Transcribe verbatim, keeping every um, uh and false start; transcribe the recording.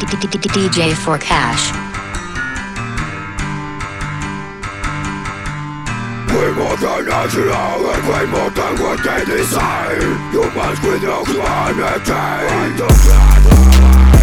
D J for Cash. 规模的拿起了个规模的我的比赛，有满规的画面在。